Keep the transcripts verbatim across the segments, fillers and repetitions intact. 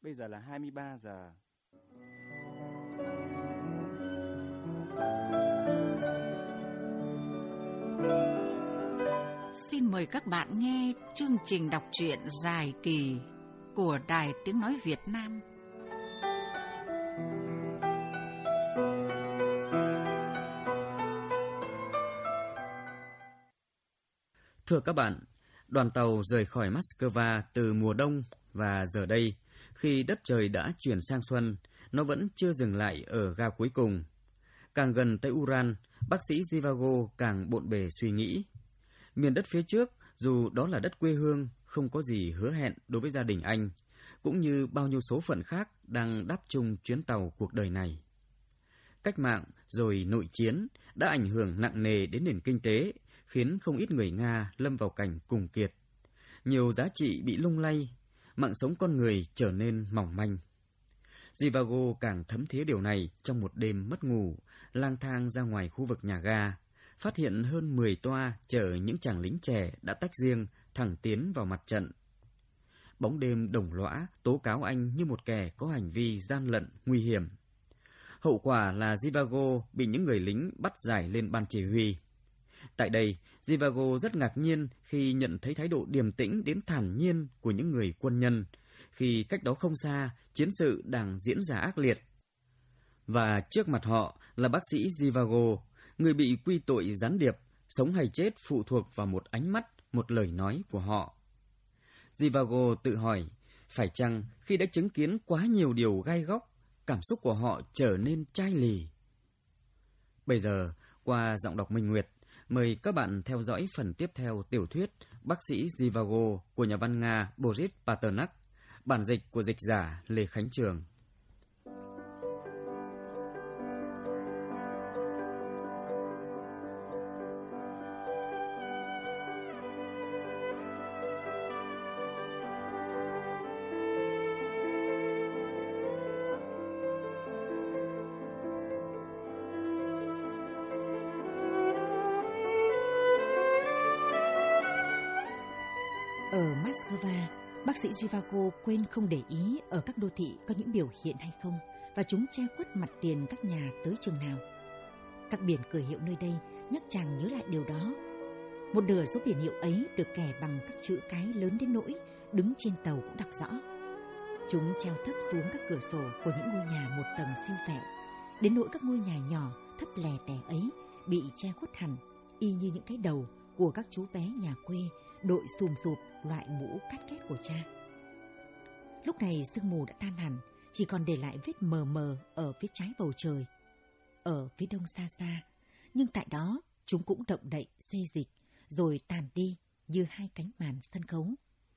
bây giờ là hai mươi ba giờ. Xin mời các bạn nghe chương trình đọc truyện dài kỳ của Đài Tiếng Nói Việt Nam. Thưa các bạn, đoàn tàu rời khỏi Moscow từ mùa đông và giờ đây, khi đất trời đã chuyển sang xuân, nó vẫn chưa dừng lại ở ga cuối cùng. Càng gần tới Uran, bác sĩ Zhivago càng bộn bề suy nghĩ. Miền đất phía trước, dù đó là đất quê hương, không có gì hứa hẹn đối với gia đình anh, cũng như bao nhiêu số phận khác đang đáp chung chuyến tàu cuộc đời này. Cách mạng rồi nội chiến đã ảnh hưởng nặng nề đến nền kinh tế, khiến không ít người Nga lâm vào cảnh cùng kiệt. Nhiều giá trị bị lung lay, mạng sống con người trở nên mỏng manh. Zhivago càng thấm thía điều này trong một đêm mất ngủ, lang thang ra ngoài khu vực nhà ga, phát hiện hơn mười toa chở những chàng lính trẻ đã tách riêng thẳng tiến vào mặt trận. Bóng đêm đồng lõa tố cáo anh như một kẻ có hành vi gian lận, nguy hiểm. Hậu quả là Zhivago bị những người lính bắt giải lên ban chỉ huy. Tại đây, Zhivago rất ngạc nhiên khi nhận thấy thái độ điềm tĩnh đến thản nhiên của những người quân nhân, khi cách đó không xa, chiến sự đang diễn ra ác liệt. Và trước mặt họ là bác sĩ Zhivago, người bị quy tội gián điệp, sống hay chết phụ thuộc vào một ánh mắt, một lời nói của họ. Zhivago tự hỏi, phải chăng khi đã chứng kiến quá nhiều điều gai góc, cảm xúc của họ trở nên chai lì? Bây giờ, qua giọng đọc Minh Nguyệt, mời các bạn theo dõi phần tiếp theo tiểu thuyết Bác sĩ Zhivago của nhà văn Nga Boris Pasternak, bản dịch của dịch giả Lê Khánh Trường. Ở Moscow, bác sĩ Zhivago quên không để ý ở các đô thị có những biểu hiện hay không, và chúng che khuất mặt tiền các nhà tới chừng nào. Các biển cửa hiệu nơi đây nhắc chàng nhớ lại điều đó. Một nửa số biển hiệu ấy được kẻ bằng các chữ cái lớn đến nỗi đứng trên tàu cũng đọc rõ. Chúng treo thấp xuống các cửa sổ của những ngôi nhà một tầng siêu vẹo, đến nỗi các ngôi nhà nhỏ thấp lè tè ấy bị che khuất hẳn, y như những cái đầu của các chú bé nhà quê đội xùm xụp loại mũ cát két của cha. Lúc này sương mù đã tan hẳn, chỉ còn để lại vết mờ mờ ở phía trái bầu trời, ở phía đông xa xa, nhưng tại đó chúng cũng động đậy xê dịch rồi tàn đi như hai cánh màn sân khấu.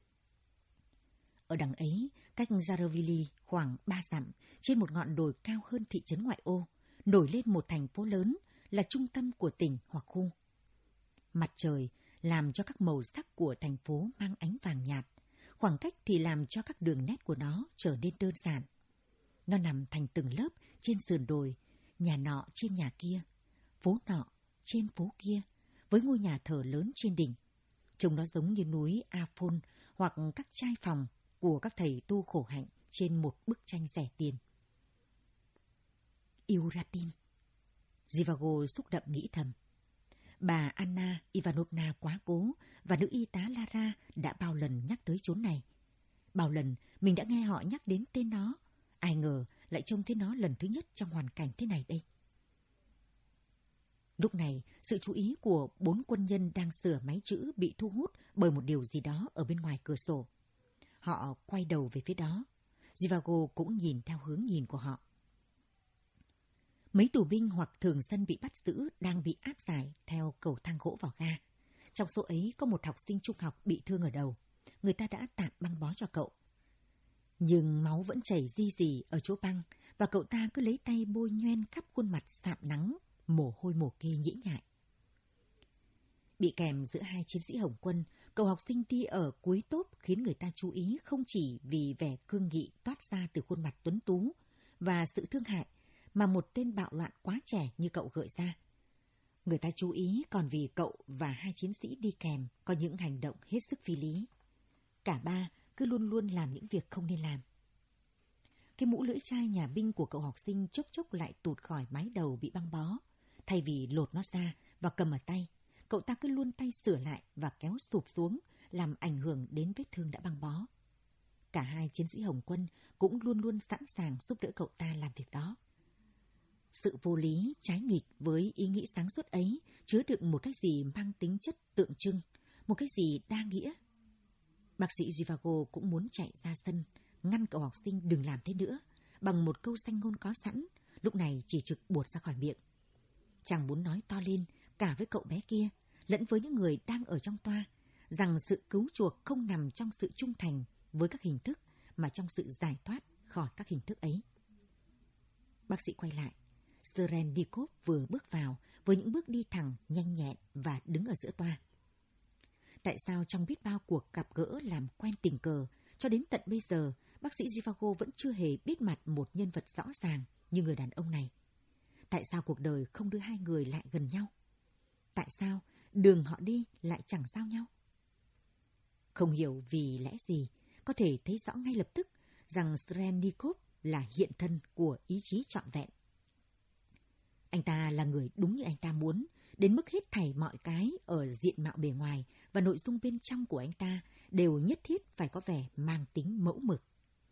Ở đằng ấy, cách Zarovili khoảng ba dặm, trên một ngọn đồi cao hơn thị trấn ngoại ô, nổi lên một thành phố lớn là trung tâm của tỉnh hoặc khu. Mặt trời làm cho các màu sắc của thành phố mang ánh vàng nhạt, khoảng cách thì làm cho các đường nét của nó trở nên đơn giản. Nó nằm thành từng lớp trên sườn đồi, nhà nọ trên nhà kia, phố nọ trên phố kia, với ngôi nhà thờ lớn trên đỉnh. Trông nó giống như núi Afon hoặc các trai phòng của các thầy tu khổ hạnh trên một bức tranh rẻ tiền. Iuratin, Zhivago xúc động nghĩ thầm. Bà Anna Ivanovna quá cố và nữ y tá Lara đã bao lần nhắc tới chốn này. Bao lần mình đã nghe họ nhắc đến tên nó, ai ngờ lại trông thấy nó lần thứ nhất trong hoàn cảnh thế này đây. Lúc này, sự chú ý của bốn quân nhân đang sửa máy chữ bị thu hút bởi một điều gì đó ở bên ngoài cửa sổ. Họ quay đầu về phía đó. Zhivago cũng nhìn theo hướng nhìn của họ. Mấy tù binh hoặc thường dân bị bắt giữ đang bị áp giải theo cầu thang gỗ vào ga. Trong số ấy có một học sinh trung học bị thương ở đầu. Người ta đã tạm băng bó cho cậu. Nhưng máu vẫn chảy ri rỉ ở chỗ băng, và cậu ta cứ lấy tay bôi nhoen khắp khuôn mặt sạm nắng, mồ hôi mồ kê nhễ nhại. Bị kèm giữa hai chiến sĩ Hồng quân, cậu học sinh đi ở cuối tốp khiến người ta chú ý không chỉ vì vẻ cương nghị toát ra từ khuôn mặt tuấn tú và sự thương hại, mà một tên bạo loạn quá trẻ như cậu gợi ra. Người ta chú ý còn vì cậu và hai chiến sĩ đi kèm có những hành động hết sức phi lý. Cả ba cứ luôn luôn làm những việc không nên làm. cái mũ lưỡi chai nhà binh của cậu học sinh chốc chốc lại tụt khỏi mái đầu bị băng bó. Thay vì lột nó ra và cầm ở tay, cậu ta cứ luôn tay sửa lại và kéo sụp xuống, làm ảnh hưởng đến vết thương đã băng bó. Cả hai chiến sĩ Hồng quân cũng luôn luôn sẵn sàng giúp đỡ cậu ta làm việc đó. Sự vô lý, trái nghịch với ý nghĩ sáng suốt ấy chứa đựng một cái gì mang tính chất tượng trưng, một cái gì đa nghĩa. Bác sĩ Zhivago cũng muốn chạy ra sân, ngăn cậu học sinh đừng làm thế nữa, bằng một câu danh ngôn có sẵn, lúc này chỉ trực buột ra khỏi miệng. Chàng muốn nói to lên cả với cậu bé kia, lẫn với những người đang ở trong toa, rằng sự cứu chuộc không nằm trong sự trung thành với các hình thức, mà trong sự giải thoát khỏi các hình thức ấy. Bác sĩ quay lại. Srendikov vừa bước vào với những bước đi thẳng, nhanh nhẹn và đứng ở giữa toa. Tại sao trong biết bao cuộc gặp gỡ làm quen tình cờ, cho đến tận bây giờ, bác sĩ Zhivago vẫn chưa hề biết mặt một nhân vật rõ ràng như người đàn ông này? Tại sao cuộc đời không đưa hai người lại gần nhau? Tại sao đường họ đi lại chẳng giao nhau? Không hiểu vì lẽ gì, có thể thấy rõ ngay lập tức rằng Srendikov là hiện thân của ý chí trọn vẹn. Anh ta là người đúng như anh ta muốn, đến mức hết thảy mọi cái ở diện mạo bề ngoài và nội dung bên trong của anh ta đều nhất thiết phải có vẻ mang tính mẫu mực.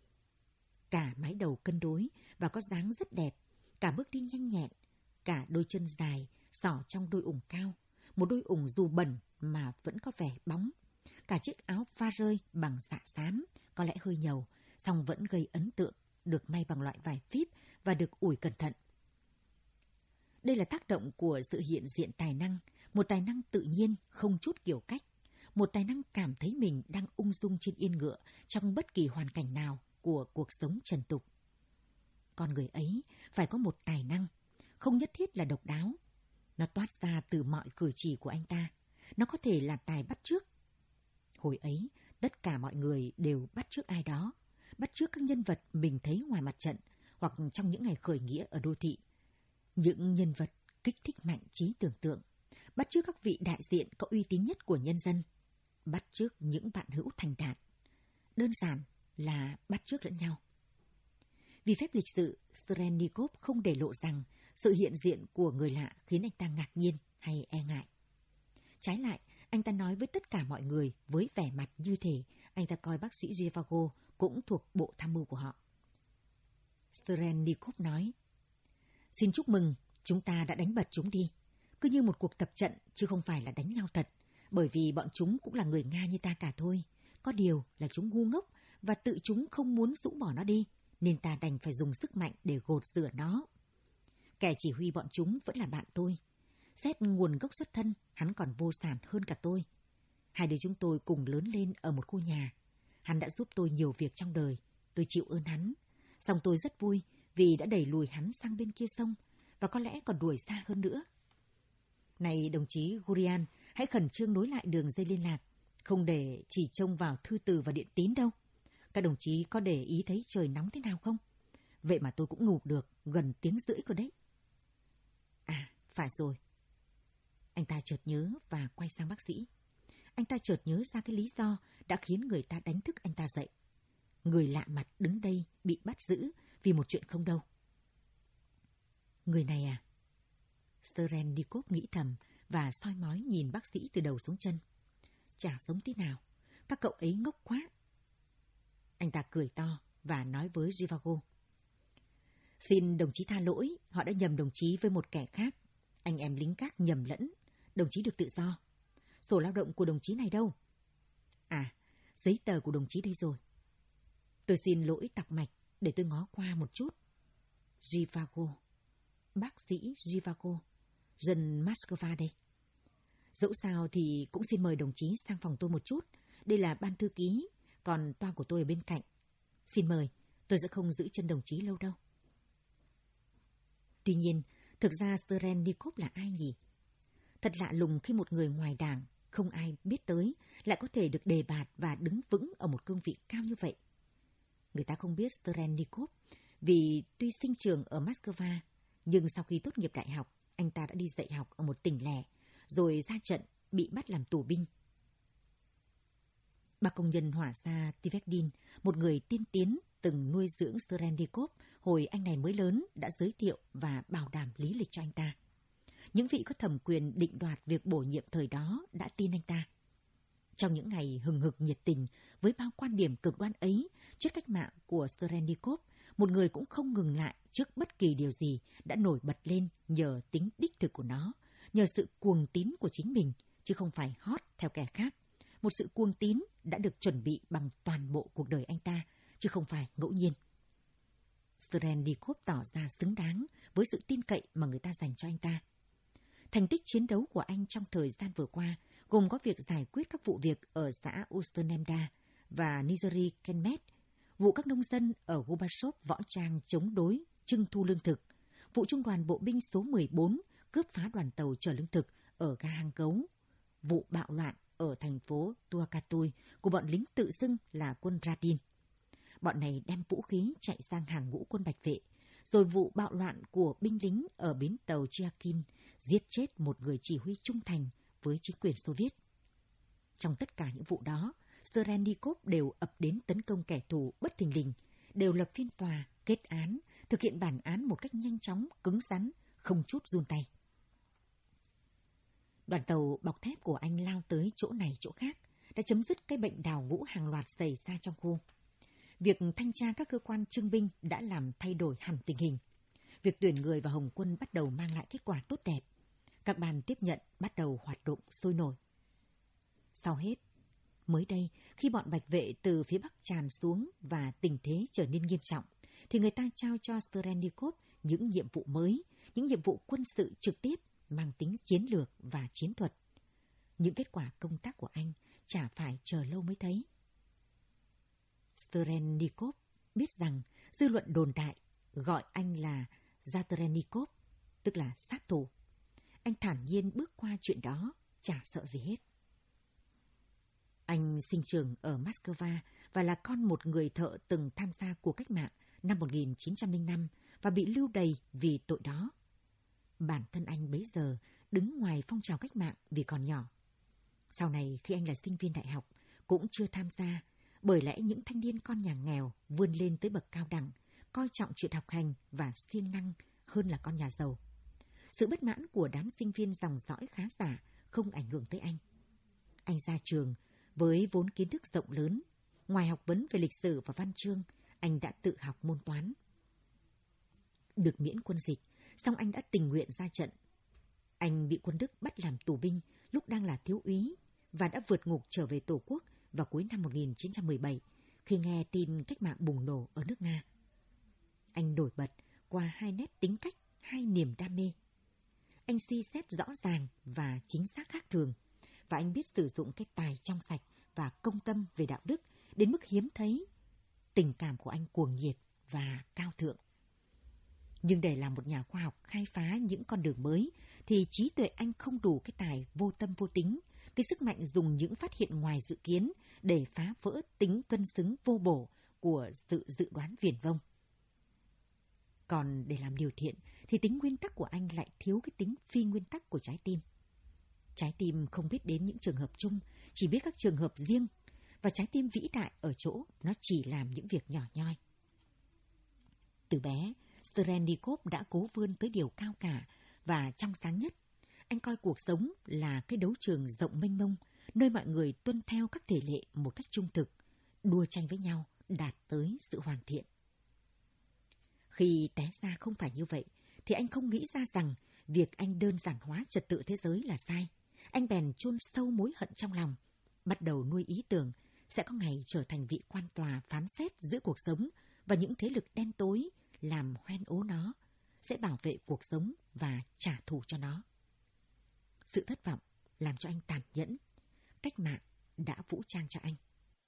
Cả mái đầu cân đối và có dáng rất đẹp, cả bước đi nhanh nhẹn, cả đôi chân dài xỏ trong đôi ủng cao, một đôi ủng dù bẩn mà vẫn có vẻ bóng, cả chiếc áo pha rơi bằng dạ xám, có lẽ hơi nhầu, song vẫn gây ấn tượng, được may bằng loại vải phíp và được ủi cẩn thận. Đây là tác động của sự hiện diện tài năng, một tài năng tự nhiên, không chút kiểu cách, một tài năng cảm thấy mình đang ung dung trên yên ngựa trong bất kỳ hoàn cảnh nào của cuộc sống trần tục. Con người ấy phải có một tài năng, không nhất thiết là độc đáo. Nó toát ra từ mọi cử chỉ của anh ta. Nó có thể là tài bắt chước. Hồi ấy, tất cả mọi người đều bắt chước ai đó, bắt chước các nhân vật mình thấy ngoài mặt trận hoặc trong những ngày khởi nghĩa ở đô thị. Những nhân vật kích thích mạnh trí tưởng tượng, bắt chước các vị đại diện có uy tín nhất của nhân dân, bắt chước những bạn hữu thành đạt. Đơn giản là bắt chước lẫn nhau. Vì phép lịch sự, Srendikov không để lộ rằng sự hiện diện của người lạ khiến anh ta ngạc nhiên hay e ngại. Trái lại, anh ta nói với tất cả mọi người với vẻ mặt như thể anh ta coi bác sĩ Zhivago cũng thuộc bộ tham mưu của họ. Srendikov nói: "Xin chúc mừng, chúng ta đã đánh bật chúng đi. Cứ như một cuộc tập trận chứ không phải là đánh nhau thật, bởi vì bọn chúng cũng là người Nga như ta cả thôi. Có điều là chúng ngu ngốc và tự chúng không muốn rũ bỏ nó đi, nên ta đành phải dùng sức mạnh để gột rửa nó. Kẻ chỉ huy bọn chúng vẫn là bạn tôi. Xét nguồn gốc xuất thân, hắn còn vô sản hơn cả tôi. Hai đứa chúng tôi cùng lớn lên ở một khu nhà. Hắn đã giúp tôi nhiều việc trong đời, tôi chịu ơn hắn. Song tôi rất vui vì đã đẩy lùi hắn sang bên kia sông, và có lẽ còn đuổi xa hơn nữa. Này đồng chí Gurian, hãy khẩn trương nối lại đường dây liên lạc, không để chỉ trông vào thư từ và điện tín đâu. Các đồng chí có để ý thấy trời nóng thế nào không? Vậy mà tôi cũng ngủ được gần tiếng rưỡi rồi đấy." À, phải rồi. Anh ta chợt nhớ và quay sang bác sĩ. Anh ta chợt nhớ ra cái lý do đã khiến người ta đánh thức anh ta dậy. Người lạ mặt đứng đây bị bắt giữ vì một chuyện không đâu. Người này à? Srendikov nghĩ thầm và soi mói nhìn bác sĩ từ đầu xuống chân. Chả giống thế nào, các cậu ấy ngốc quá. Anh ta cười to và nói với Zhivago: "Xin đồng chí tha lỗi, họ đã nhầm đồng chí với một kẻ khác. Anh em lính gác nhầm lẫn, đồng chí được tự do. Sổ lao động của đồng chí này đâu? À, giấy tờ của đồng chí đây rồi. Tôi xin lỗi tọc mạch, để tôi ngó qua một chút. Zhivago, bác sĩ Zhivago, dân Moscow đây. Dẫu sao thì cũng xin mời đồng chí sang phòng tôi một chút. Đây là ban thư ký, còn toa của tôi ở bên cạnh. Xin mời, tôi sẽ không giữ chân đồng chí lâu đâu." Tuy nhiên, thực ra Srendikov là ai nhỉ? Thật lạ lùng khi một người ngoài đảng, không ai biết tới, lại có thể được đề bạt và đứng vững ở một cương vị cao như vậy. Người ta không biết Srendikov vì tuy sinh trưởng ở Moscow, nhưng sau khi tốt nghiệp đại học, anh ta đã đi dạy học ở một tỉnh lẻ, rồi ra trận bị bắt làm tù binh. Ba công nhân hỏa xa Tivedin, một người tiên tiến, từng nuôi dưỡng Srendikov hồi anh này mới lớn đã giới thiệu và bảo đảm lý lịch cho anh ta. Những vị có thẩm quyền định đoạt việc bổ nhiệm thời đó đã tin anh ta. Trong những ngày hừng hực nhiệt tình với bao quan điểm cực đoan ấy trước cách mạng của Srendikov, một người cũng không ngừng lại trước bất kỳ điều gì đã nổi bật lên nhờ tính đích thực của nó, nhờ sự cuồng tín của chính mình, chứ không phải hót theo kẻ khác. Một sự cuồng tín đã được chuẩn bị bằng toàn bộ cuộc đời anh ta, chứ không phải ngẫu nhiên. Srendikov tỏ ra xứng đáng với sự tin cậy mà người ta dành cho anh ta. Thành tích chiến đấu của anh trong thời gian vừa qua gồm có việc giải quyết các vụ việc ở xã Usternemda và Nizhny Kemet, vụ các nông dân ở Gubachov võ trang chống đối trưng thu lương thực, vụ trung đoàn bộ binh số mười bốn cướp phá đoàn tàu chở lương thực ở ga Hang Gấu, vụ bạo loạn ở thành phố Tuakatui của bọn lính tự xưng là quân Radin. Bọn này đem vũ khí chạy sang hàng ngũ quân Bạch Vệ, rồi vụ bạo loạn của binh lính ở bến tàu Chiakin giết chết một người chỉ huy trung thành với chính quyền Xô Viết. Trong tất cả những vụ đó, Srendikov đều ập đến tấn công kẻ thù bất thình lình, đều lập phiên tòa, kết án, thực hiện bản án một cách nhanh chóng, cứng rắn, không chút run tay. Đoàn tàu bọc thép của anh lao tới chỗ này chỗ khác, đã chấm dứt cái bệnh đào ngũ hàng loạt xảy ra trong khu. Việc thanh tra các cơ quan trưng binh đã làm thay đổi hẳn tình hình. Việc tuyển người vào Hồng quân bắt đầu mang lại kết quả tốt đẹp. Các ban tiếp nhận bắt đầu hoạt động sôi nổi. Sau hết, mới đây, khi bọn Bạch Vệ từ phía Bắc tràn xuống và tình thế trở nên nghiêm trọng, thì người ta trao cho Srendikov những nhiệm vụ mới, những nhiệm vụ quân sự trực tiếp mang tính chiến lược và chiến thuật. Những kết quả công tác của anh chả phải chờ lâu mới thấy. Srendikov biết rằng dư luận đồn đại gọi anh là Zatrenikov, tức là sát thủ. Anh thản nhiên bước qua chuyện đó, chả sợ gì hết. Anh sinh trưởng ở Moscow và là con một người thợ từng tham gia cuộc cách mạng năm một nghìn chín trăm lẻ năm và bị lưu đày vì tội đó. Bản thân anh bấy giờ đứng ngoài phong trào cách mạng vì còn nhỏ. Sau này khi anh là sinh viên đại học cũng chưa tham gia, bởi lẽ những thanh niên con nhà nghèo vươn lên tới bậc cao đẳng, coi trọng chuyện học hành và siêng năng hơn là con nhà giàu. Sự bất mãn của đám sinh viên dòng dõi khá giả không ảnh hưởng tới anh. Anh ra trường với vốn kiến thức rộng lớn, ngoài học vấn về lịch sử và văn chương, anh đã tự học môn toán. Được miễn quân dịch, song anh đã tình nguyện ra trận. Anh bị quân Đức bắt làm tù binh lúc đang là thiếu úy và đã vượt ngục trở về Tổ quốc vào cuối năm một nghìn chín trăm mười bảy khi nghe tin cách mạng bùng nổ ở nước Nga. Anh nổi bật qua hai nét tính cách, hai niềm đam mê. Anh suy xét rõ ràng và chính xác khác thường, và anh biết sử dụng cái tài trong sạch và công tâm về đạo đức đến mức hiếm thấy. Tình cảm của anh cuồng nhiệt và cao thượng. Nhưng để làm một nhà khoa học khai phá những con đường mới, thì trí tuệ anh không đủ cái tài vô tâm vô tính, cái sức mạnh dùng những phát hiện ngoài dự kiến để phá vỡ tính cân xứng vô bổ của sự dự đoán viển vông. Còn để làm điều thiện, thì tính nguyên tắc của anh lại thiếu cái tính phi nguyên tắc của trái tim. Trái tim không biết đến những trường hợp chung, chỉ biết các trường hợp riêng, và trái tim vĩ đại ở chỗ nó chỉ làm những việc nhỏ nhoi. Từ bé, Srendikov đã cố vươn tới điều cao cả và trong sáng nhất. Anh coi cuộc sống là cái đấu trường rộng mênh mông, nơi mọi người tuân theo các thể lệ một cách trung thực, đua tranh với nhau, đạt tới sự hoàn thiện. Khi té ra không phải như vậy, thì anh không nghĩ ra rằng việc anh đơn giản hóa trật tự thế giới là sai. Anh bèn chôn sâu mối hận trong lòng, bắt đầu nuôi ý tưởng sẽ có ngày trở thành vị quan tòa phán xét giữa cuộc sống và những thế lực đen tối làm hoen ố nó, sẽ bảo vệ cuộc sống và trả thù cho nó. Sự thất vọng làm cho anh tàn nhẫn. Cách mạng đã vũ trang cho anh.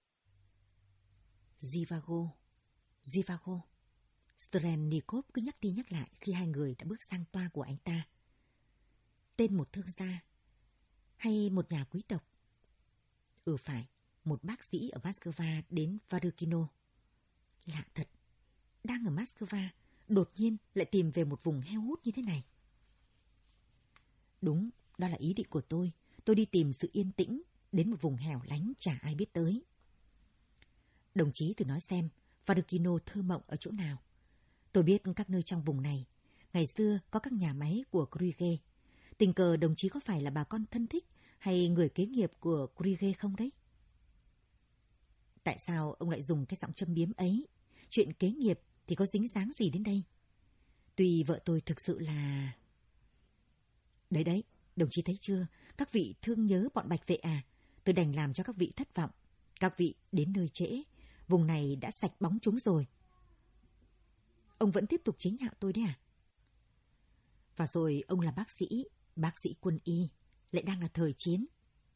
Zhivago, Zhivago. Srendikov cứ nhắc đi nhắc lại khi hai người đã bước sang toa của anh ta. Tên một thương gia hay một nhà quý tộc? Ừ phải, một bác sĩ ở Moscow đến Varukino. Lạ thật, đang ở Moscow, đột nhiên lại tìm về một vùng heo hút như thế này. Đúng, đó là ý định của tôi. Tôi đi tìm sự yên tĩnh, đến một vùng hẻo lánh chả ai biết tới. Đồng chí thử nói xem, Varukino thơ mộng ở chỗ nào. Tôi biết các nơi trong vùng này, ngày xưa có các nhà máy của Krüger. Tình cờ đồng chí có phải là bà con thân thích hay người kế nghiệp của Krüger không đấy? Tại sao ông lại dùng cái giọng châm biếm ấy? Chuyện kế nghiệp thì có dính dáng gì đến đây? Tuy vợ tôi thực sự là... Đấy đấy, đồng chí thấy chưa? Các vị thương nhớ bọn Bạch Vệ à? Tôi đành làm cho các vị thất vọng. Các vị đến nơi trễ, vùng này đã sạch bóng chúng rồi. Ông vẫn tiếp tục chế nhạo tôi đấy à? Và rồi ông là bác sĩ, bác sĩ quân y, lại đang là thời chiến.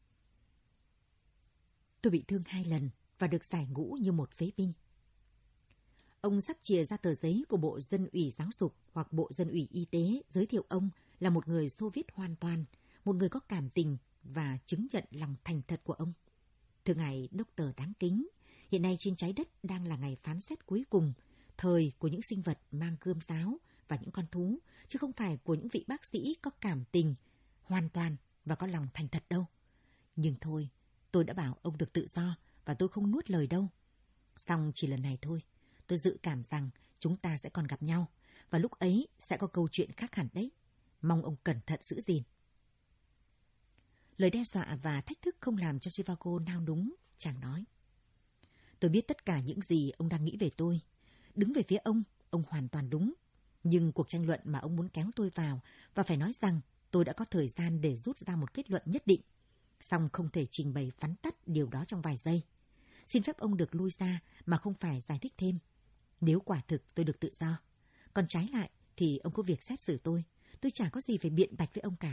Tôi bị thương hai lần và được giải ngũ như một phế binh. Ông sắp chìa ra tờ giấy của Bộ Dân ủy Giáo dục hoặc Bộ Dân ủy Y tế giới thiệu ông là một người Xô Viết hoàn toàn, một người có cảm tình và chứng nhận lòng thành thật của ông. Thưa ngài Doctor đáng kính, hiện nay trên trái đất đang là ngày phán xét cuối cùng, thời của những sinh vật mang gươm giáo và những con thú, chứ không phải của những vị bác sĩ có cảm tình, hoàn toàn và có lòng thành thật đâu. Nhưng thôi, tôi đã bảo ông được tự do và tôi không nuốt lời đâu. Xong chỉ lần này thôi, tôi dự cảm rằng chúng ta sẽ còn gặp nhau và lúc ấy sẽ có câu chuyện khác hẳn đấy. Mong ông cẩn thận giữ gìn. Lời đe dọa và thách thức không làm cho Zhivago nao núng, chàng nói. Tôi biết tất cả những gì ông đang nghĩ về tôi. Đứng về phía ông, ông hoàn toàn đúng. Nhưng cuộc tranh luận mà ông muốn kéo tôi vào, và phải nói rằng tôi đã có thời gian để rút ra một kết luận nhất định. Song không thể trình bày vắn tắt điều đó trong vài giây. Xin phép ông được lui ra mà không phải giải thích thêm. Nếu quả thực tôi được tự do. Còn trái lại thì ông có việc xét xử tôi. Tôi chả có gì phải biện bạch với ông cả.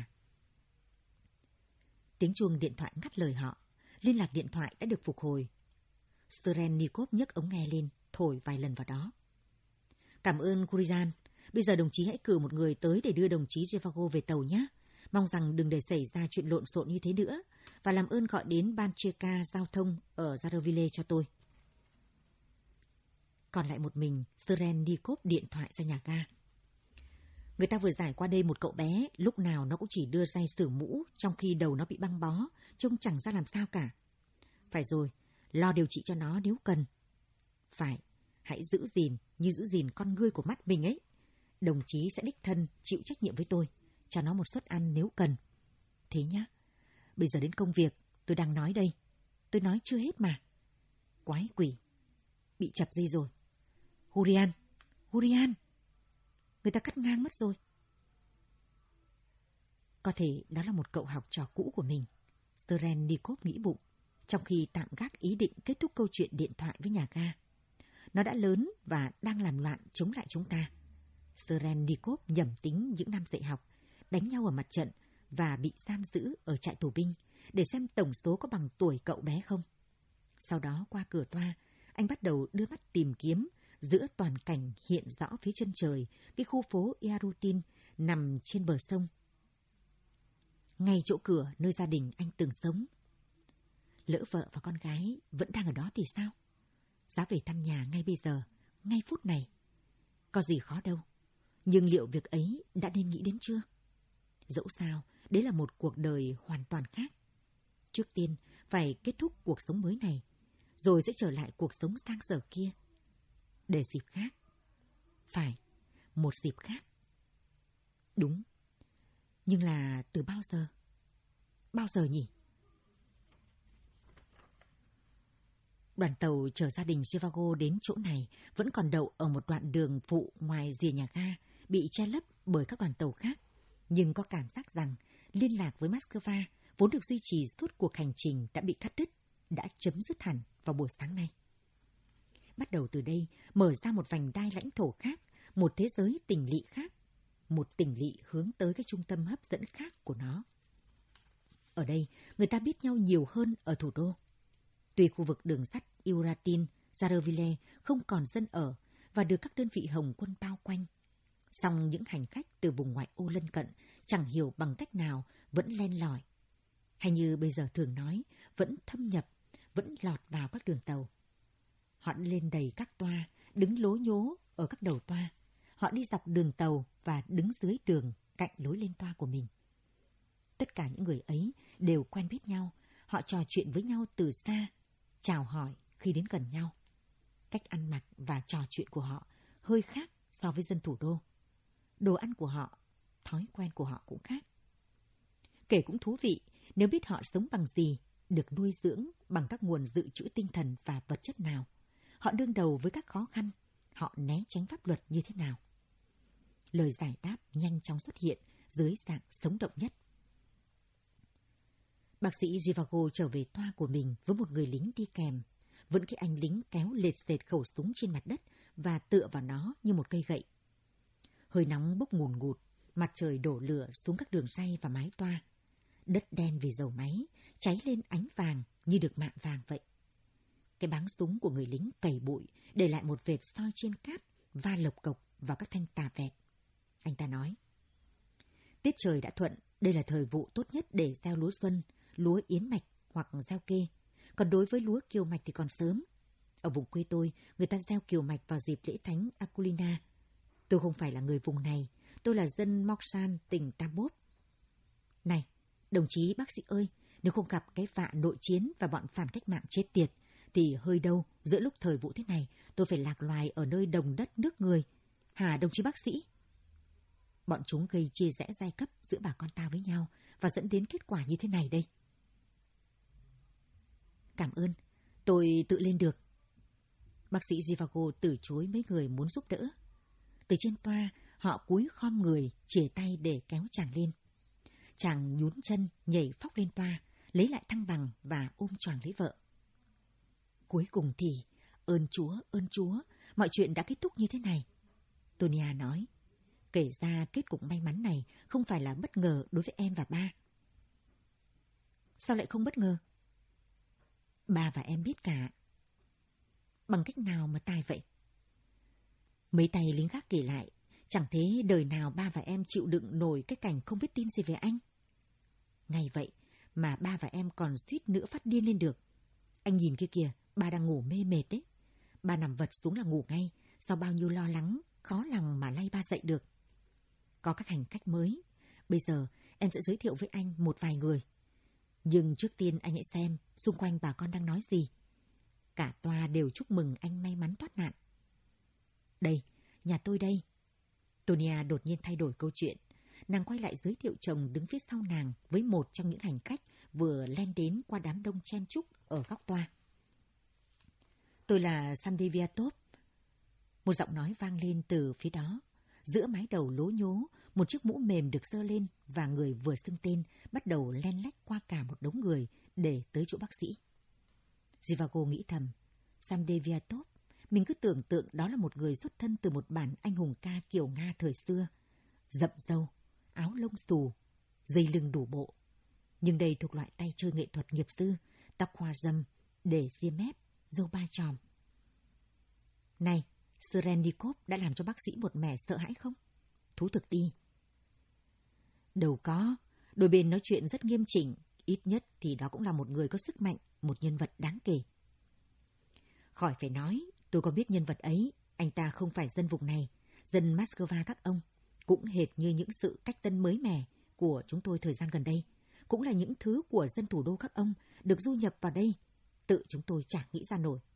Tiếng chuông điện thoại ngắt lời họ. Liên lạc điện thoại đã được phục hồi. Serennikov nhấc ống nghe lên, thổi vài lần vào đó. Cảm ơn Kurizan. Bây giờ đồng chí hãy cử một người tới để đưa đồng chí Zhivago về tàu nhé. Mong rằng đừng để xảy ra chuyện lộn xộn như thế nữa. Và làm ơn gọi đến ban chia ca giao thông ở Zaroville cho tôi. Còn lại một mình, Serennikov điện thoại ra nhà ga. Người ta vừa giải qua đây một cậu bé, lúc nào nó cũng chỉ đưa dây sửa mũ, trong khi đầu nó bị băng bó, trông chẳng ra làm sao cả. Phải rồi, lo điều trị cho nó nếu cần. Phải, hãy giữ gìn như giữ gìn con ngươi của mắt mình ấy. Đồng chí sẽ đích thân chịu trách nhiệm với tôi, cho nó một suất ăn nếu cần. Thế nhá, bây giờ đến công việc, tôi đang nói đây. Tôi nói chưa hết mà. Quái quỷ, bị chập dây rồi. Hurian, Hurian. Người ta cắt ngang mất rồi. Có thể đó là một cậu học trò cũ của mình, Serennikov nghĩ bụng, trong khi tạm gác ý định kết thúc câu chuyện điện thoại với nhà ga. Nó đã lớn và đang làm loạn chống lại chúng ta. Serennikov nhẩm tính những năm dạy học, đánh nhau ở mặt trận và bị giam giữ ở trại tù binh để xem tổng số có bằng tuổi cậu bé không. Sau đó qua cửa toa, anh bắt đầu đưa mắt tìm kiếm giữa toàn cảnh hiện rõ phía chân trời, cái khu phố Yarutin nằm trên bờ sông. Ngay chỗ cửa nơi gia đình anh từng sống. Lỡ vợ và con gái vẫn đang ở đó thì sao? Giá về thăm nhà ngay bây giờ, ngay phút này. Có gì khó đâu. Nhưng liệu việc ấy đã nên nghĩ đến chưa? Dẫu sao, đấy là một cuộc đời hoàn toàn khác. Trước tiên, phải kết thúc cuộc sống mới này, rồi sẽ trở lại cuộc sống sang sở kia. Để dịp khác. Phải, một dịp khác. Đúng. Nhưng là từ bao giờ? Bao giờ nhỉ? Đoàn tàu chở gia đình Zhivago đến chỗ này vẫn còn đậu ở một đoạn đường phụ ngoài rìa nhà ga, bị che lấp bởi các đoàn tàu khác. Nhưng có cảm giác rằng liên lạc với Moscow vốn được duy trì suốt cuộc hành trình đã bị cắt đứt, đã chấm dứt hẳn vào buổi sáng nay. Bắt đầu từ đây, mở ra một vành đai lãnh thổ khác, một thế giới tình lỵ khác, một tình lỵ hướng tới cái trung tâm hấp dẫn khác của nó. Ở đây, người ta biết nhau nhiều hơn ở thủ đô. Tuy khu vực đường sắt Yarutin, Zaroville không còn dân ở và được các đơn vị Hồng quân bao quanh, song những hành khách từ vùng ngoại ô lân cận chẳng hiểu bằng cách nào vẫn len lỏi. Hay như bây giờ thường nói, vẫn thâm nhập, vẫn lọt vào các đường tàu. Họ lên đầy các toa, đứng lố nhố ở các đầu toa. Họ đi dọc đường tàu và đứng dưới đường cạnh lối lên toa của mình. Tất cả những người ấy đều quen biết nhau. Họ trò chuyện với nhau từ xa, chào hỏi khi đến gần nhau. cách ăn mặc và trò chuyện của họ hơi khác so với dân thủ đô. Đồ ăn của họ, thói quen của họ cũng khác. Kể cũng thú vị nếu biết họ sống bằng gì, được nuôi dưỡng bằng các nguồn dự trữ tinh thần và vật chất nào. Họ đương đầu với các khó khăn, họ né tránh pháp luật như thế nào. Lời giải đáp nhanh chóng xuất hiện dưới dạng sống động nhất. Bác sĩ Zhivago trở về toa của mình với một người lính đi kèm. Vẫn cái anh lính kéo lệt sệt khẩu súng trên mặt đất và tựa vào nó như một cây gậy. Hơi nóng bốc ngùn ngụt, mặt trời đổ lửa xuống các đường ray và mái toa. Đất đen vì dầu máy, cháy lên ánh vàng như được mạ vàng vậy. Cái báng súng của người lính cày bụi, để lại một vệt soi trên cát, va lộc cộc vào các thanh tà vẹt. Anh ta nói, tiết trời đã thuận, đây là thời vụ tốt nhất để gieo lúa xuân, lúa yến mạch hoặc gieo kê. Còn đối với lúa kiều mạch thì còn sớm. Ở vùng quê tôi, người ta gieo kiều mạch vào dịp lễ thánh Akulina. Tôi không phải là người vùng này, tôi là dân Mokshan, tỉnh Tambov. Này, đồng chí bác sĩ ơi, nếu không gặp cái vạ nội chiến và bọn phản cách mạng chết tiệt, thì hơi đâu, giữa lúc thời vụ thế này, tôi phải lạc loài ở nơi đồng đất nước người. Hả đồng chí bác sĩ? Bọn chúng gây chia rẽ giai cấp giữa bà con ta với nhau và dẫn đến kết quả như thế này đây. Cảm ơn, tôi tự lên được. Bác sĩ Zhivago từ chối mấy người muốn giúp đỡ. Từ trên toa, họ cúi khom người, chìa tay để kéo chàng lên. Chàng nhún chân, nhảy phóc lên toa, lấy lại thăng bằng và ôm choàng lấy vợ. Cuối cùng thì, ơn Chúa, ơn Chúa, mọi chuyện đã kết thúc như thế này. Tonia nói, kể ra kết cục may mắn này không phải là bất ngờ đối với em và ba. Sao lại không bất ngờ? Ba và em biết cả. Bằng cách nào mà tài vậy? Mấy tay lính gác kể lại, chẳng thế đời nào ba và em chịu đựng nổi cái cảnh không biết tin gì về anh. Ngay vậy mà ba và em còn suýt nữa phát điên lên được. Anh nhìn kia kìa, ba đang ngủ mê mệt đấy. Ba nằm vật xuống là ngủ ngay, sau bao nhiêu lo lắng, khó lòng mà lay ba dậy được. Có các hành khách mới, bây giờ em sẽ giới thiệu với anh một vài người. Nhưng trước tiên anh hãy xem xung quanh bà con đang nói gì. Cả toa đều chúc mừng anh may mắn thoát nạn. Đây, nhà tôi đây. Tonia đột nhiên thay đổi câu chuyện. Nàng quay lại giới thiệu chồng đứng phía sau nàng với một trong những hành khách vừa len đến qua đám đông chen chúc ở góc toa. Tôi là Samdeviatov. Một giọng nói vang lên từ phía đó. Giữa mái đầu lố nhố, một chiếc mũ mềm được giơ lên và người vừa xưng tên bắt đầu len lách qua cả một đống người để tới chỗ bác sĩ. Zhivago nghĩ thầm, Samdeviatov, mình cứ tưởng tượng đó là một người xuất thân từ một bản anh hùng ca kiểu Nga thời xưa. Rậm râu, áo lông xù, dây lưng đủ bộ. Nhưng đây thuộc loại tay chơi nghệ thuật nghiệp dư, tóc hoa râm, để ria mép, râu ba chòm. Này, Serenikov đã làm cho bác sĩ một mẻ sợ hãi không? Thú thực đi. Đâu có, đôi bên nói chuyện rất nghiêm chỉnh, ít nhất thì đó cũng là một người có sức mạnh, một nhân vật đáng kể. Khỏi phải nói, tôi có biết nhân vật ấy, anh ta không phải dân vùng này, dân Moscow các ông, cũng hệt như những sự cách tân mới mẻ của chúng tôi thời gian gần đây, cũng là những thứ của dân thủ đô các ông được du nhập vào đây, tự chúng tôi chả nghĩ ra nổi.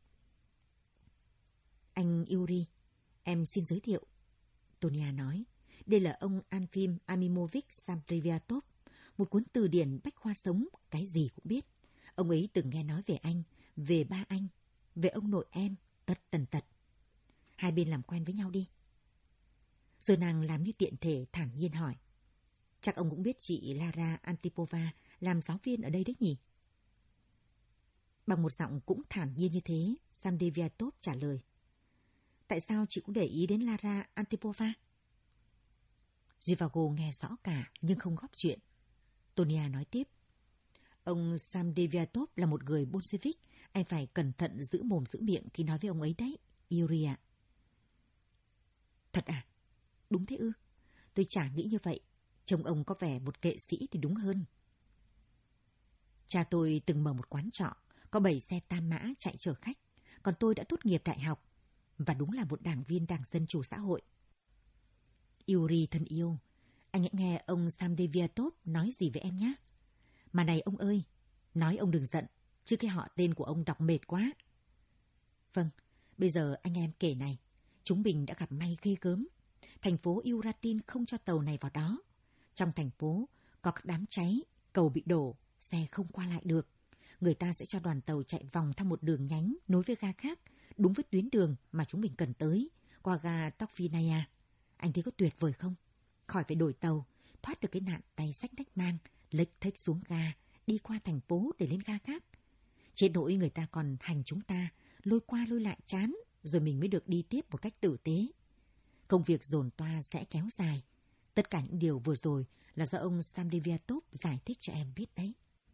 Anh Yuri, em xin giới thiệu. Tonia nói, đây là ông Anfim Amimovich Samdeviatov, một cuốn từ điển bách khoa sống, cái gì cũng biết. Ông ấy từng nghe nói về anh, về ba anh, về ông nội em, tất tần tật. Hai bên làm quen với nhau đi. Rồi nàng làm như tiện thể thản nhiên hỏi, chắc ông cũng biết chị Lara Antipova làm giáo viên ở đây đấy nhỉ? Bằng một giọng cũng thản nhiên như thế, Samdeviatov trả lời, tại sao chị cũng để ý đến Lara Antipova? Zhivago nghe rõ cả nhưng không góp chuyện. Tonia nói tiếp, ông Samdeviatov là một người Bolshevik, anh phải cẩn thận giữ mồm giữ miệng khi nói với ông ấy đấy, Yuri ạ. Thật à? Đúng thế ư? Tôi chả nghĩ như vậy. Trông ông có vẻ một kệ sĩ thì đúng hơn. Cha tôi từng mở một quán trọ, có bảy xe tam mã chạy chở khách, còn tôi đã tốt nghiệp đại học và đúng là một đảng viên Đảng Dân Chủ Xã hội. Yuri thân yêu, anh hãy nghe ông Samdeviatov nói gì với em nhé. Mà này ông ơi, nói ông đừng giận, chứ cái họ tên của ông đọc mệt quá. Vâng, Bây giờ anh em kể này, chúng mình đã gặp may ghê gớm. Thành phố Uratin không cho tàu này vào đó. Trong thành phố có các đám cháy, cầu bị đổ, xe không qua lại được. Người ta sẽ cho đoàn tàu chạy vòng theo một đường nhánh nối với ga khác, đúng với tuyến đường mà chúng mình cần tới, qua ga Tokvinaya. Anh thấy có tuyệt vời không? Khỏi phải đổi tàu, thoát được cái nạn tay xách nách mang, lếch thếch xuống ga, đi qua thành phố để lên ga khác. Trên nỗi người ta còn hành chúng ta, lôi qua lôi lại chán, rồi mình mới được đi tiếp một cách tử tế. Công việc dồn toa sẽ kéo dài. Tất cả những điều vừa rồi là do ông Samdeviatov giải thích cho em biết đấy.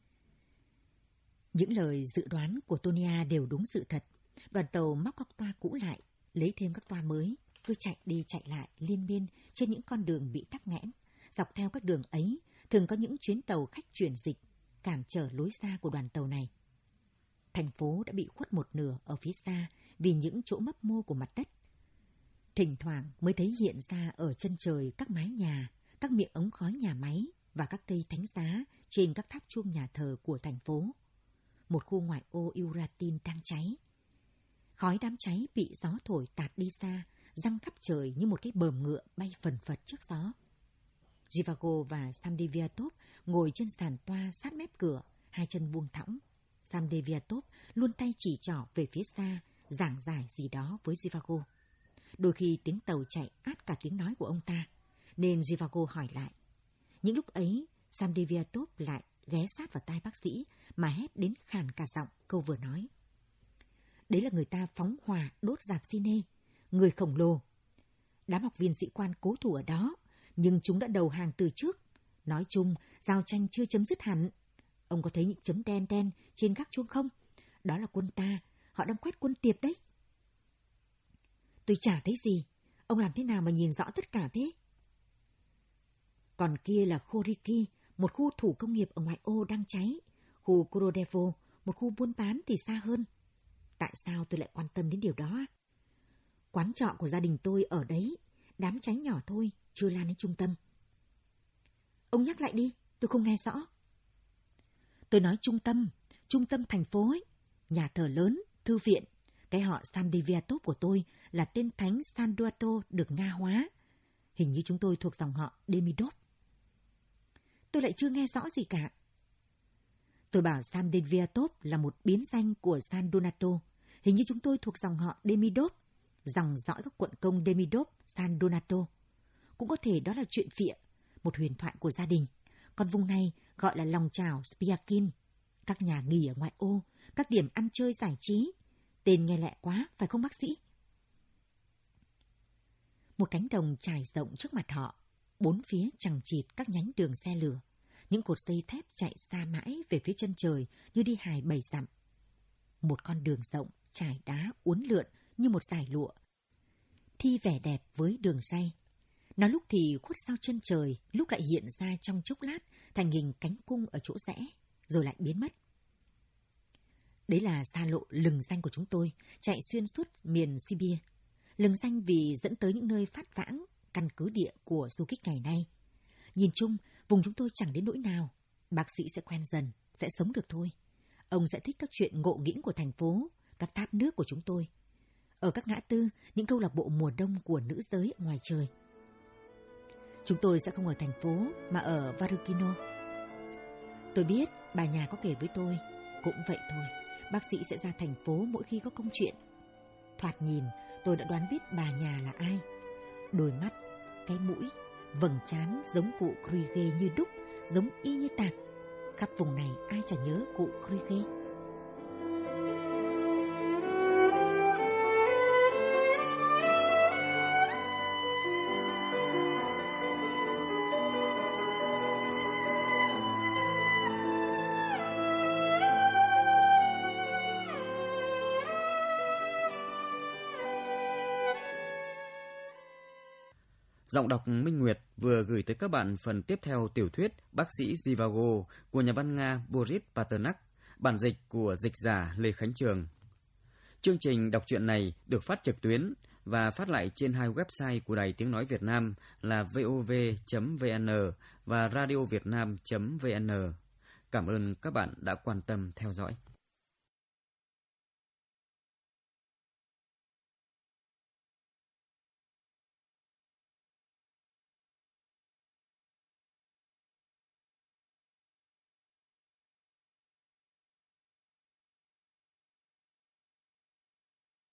Những lời dự đoán của Tonia đều đúng sự thật. Đoàn tàu móc các toa cũ lại, lấy thêm các toa mới, cứ chạy đi chạy lại liên miên trên những con đường bị tắc nghẽn. Dọc theo các đường ấy, thường có những chuyến tàu khách chuyển dịch, cản trở lối ra của đoàn tàu này. Thành phố đã bị khuất một nửa ở phía xa vì những chỗ mấp mô của mặt đất. Thỉnh thoảng mới thấy hiện ra ở chân trời các mái nhà, các miệng ống khói nhà máy và các cây thánh giá trên các tháp chuông nhà thờ của thành phố. Một khu ngoại ô Uratin đang cháy. Khói đám cháy bị gió thổi tạt đi xa, giăng khắp trời như một cái bờm ngựa bay phần phật trước gió. Zhivago và Samdeviatov ngồi trên sàn toa sát mép cửa, hai chân buông thõng. Samdeviatov luôn tay chỉ trỏ về phía xa, giảng giải gì đó với Zhivago. Đôi khi tiếng tàu chạy át cả tiếng nói của ông ta, nên Zhivago hỏi lại. Những lúc ấy, Samdeviatov lại ghé sát vào tai bác sĩ mà hét đến khàn cả giọng câu vừa nói. Đấy là người ta phóng hỏa đốt rạp cine, người khổng lồ. Đám học viên sĩ quan cố thủ ở đó, nhưng chúng đã đầu hàng từ trước. Nói chung, giao tranh chưa chấm dứt hẳn. Ông có thấy những chấm đen đen trên gác chuông không? Đó là quân ta, họ đang quét quân tiệp đấy. Tôi chả thấy gì, ông làm thế nào mà nhìn rõ tất cả thế? Còn kia là Khoriki, một khu thủ công nghiệp ở ngoại ô đang cháy. Khu Korodevo, một khu buôn bán thì xa hơn. Tại sao tôi lại quan tâm đến điều đó? Quán trọ của gia đình tôi ở đấy, đám cháy nhỏ thôi, chưa lan đến trung tâm. Ông nhắc lại đi, tôi không nghe rõ. Tôi nói trung tâm, trung tâm thành phố ấy, nhà thờ lớn, thư viện. Cái họ Samdeviatov của tôi là tên thánh San Duato được Nga hóa. Hình như chúng tôi thuộc dòng họ Demidov. Tôi lại chưa nghe rõ gì cả. Tôi bảo Samdeviatov là một biến danh của San Donato. Hình như chúng tôi thuộc dòng họ Demidov, dòng dõi các quận công Demidov, San Donato. Cũng có thể đó là chuyện phịa, một huyền thoại của gia đình. Còn vùng này gọi là lòng chảo Spiakin, các nhà nghỉ ở ngoại ô, các điểm ăn chơi giải trí. Tên nghe lẹ quá, phải không bác sĩ? Một cánh đồng trải rộng trước mặt họ, bốn phía chằng chịt các nhánh đường xe lửa. Những cột dây thép chạy xa mãi về phía chân trời như đi hài bảy dặm. Một con đường rộng, trải đá uốn lượn như một dải lụa, thi vẻ đẹp với đường ray. Nó lúc thì khuất sau chân trời, lúc lại hiện ra trong chốc lát thành hình cánh cung ở chỗ rẽ, rồi lại biến mất. Đấy là xa lộ lừng danh của chúng tôi, chạy xuyên suốt miền Sibia. Lừng danh vì dẫn tới những nơi phát vãng, căn cứ địa của du kích ngày nay. Nhìn chung, vùng chúng tôi chẳng đến nỗi nào. Bác sĩ sẽ quen dần, sẽ sống được thôi. Ông sẽ thích các chuyện ngộ nghĩnh của thành phố, các tháp nước của chúng tôi. Ở các ngã tư, những câu lạc bộ mùa đông của nữ giới ở ngoài trời. Chúng tôi sẽ không ở thành phố, mà ở Varukino. Tôi biết, bà nhà có kể với tôi, cũng vậy thôi. Bác sĩ sẽ ra thành phố mỗi khi có công chuyện. Thoạt nhìn, tôi đã đoán biết bà nhà là ai. Đôi mắt, cái mũi, vầng trán giống cụ Krige như đúc, giống y như tạc. Khắp vùng này ai chả nhớ cụ Krige. Giọng đọc Minh Nguyệt vừa gửi tới các bạn phần tiếp theo tiểu thuyết Bác sĩ Zhivago của nhà văn Nga Boris Pasternak, bản dịch của dịch giả Lê Khánh Trường. Chương trình đọc truyện này được phát trực tuyến và phát lại trên hai website của Đài Tiếng Nói Việt Nam là vov chấm vn và radiovietnam chấm vn. Cảm ơn các bạn đã quan tâm theo dõi.